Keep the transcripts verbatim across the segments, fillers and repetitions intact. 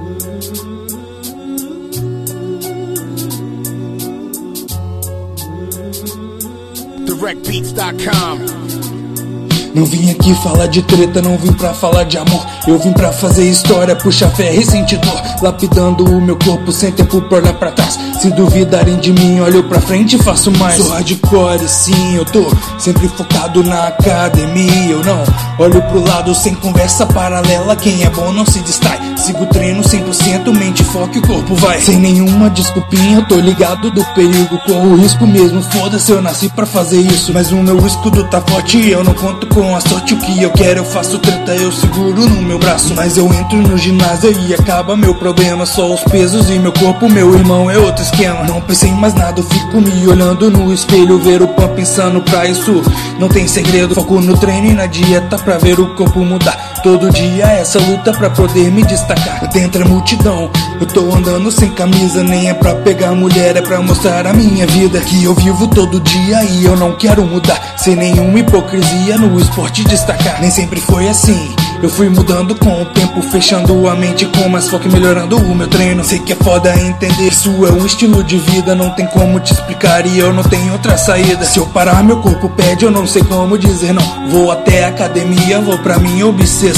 direct beats dot com. Não vim aqui falar de treta, não vim pra falar de amor. Eu vim pra fazer história, puxar fé e sentir dor, lapidando o meu corpo sem tempo pra olhar pra trás. Se duvidarem de mim, olho pra frente e faço mais. Sou hardcore, sim, eu tô sempre focado na academia. Eu não olho pro lado sem conversa paralela. Quem é bom não se distrai. Sigo o treino cem por cento, mente, foco e o corpo vai. Sem nenhuma desculpinha, tô ligado do perigo. Corro risco mesmo, foda-se, eu nasci pra fazer isso. Mas o meu escudo tá forte e eu não conto com a sorte. O que eu quero, eu faço treta, eu seguro no meu braço. Mas eu entro no ginásio e acaba meu problema. Só os pesos e meu corpo, meu irmão, é outro esquema. Não pensei em mais nada, eu fico me olhando no espelho. Ver o pump pensando pra isso não tem segredo. Foco no treino e na dieta pra ver o corpo mudar. Todo dia essa luta pra poder me destacar dentre a multidão. Eu tô andando sem camisa, nem é pra pegar mulher, é pra mostrar a minha vida, que eu vivo todo dia e eu não quero mudar. Sem nenhuma hipocrisia no esporte destacar. Nem sempre foi assim, eu fui mudando com o tempo, fechando a mente com mais foco e melhorando o meu treino. Sei que é foda entender, isso é um estilo de vida, não tem como te explicar e eu não tenho outra saída. Se eu parar meu corpo pede, eu não sei como dizer não. Vou até a academia, vou pra minha obsessão.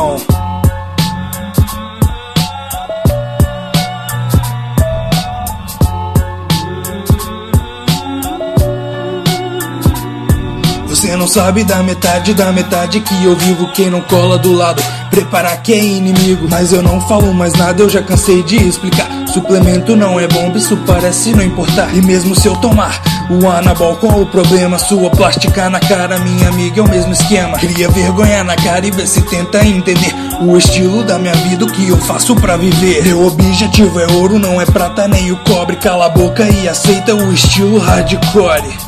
Você não sabe da metade da metade que eu vivo. Quem não cola do lado, preparar que é inimigo. Mas eu não falo mais nada, eu já cansei de explicar. Suplemento não é bom, isso parece não importar. E mesmo se eu tomar o anabol, qual o problema? Sua plástica na cara, minha amiga, é o mesmo esquema. Cria vergonha na cara e vê se tenta entender o estilo da minha vida, o que eu faço pra viver. Meu objetivo é ouro, não é prata nem o cobre. Cala a boca e aceita o estilo hardcore.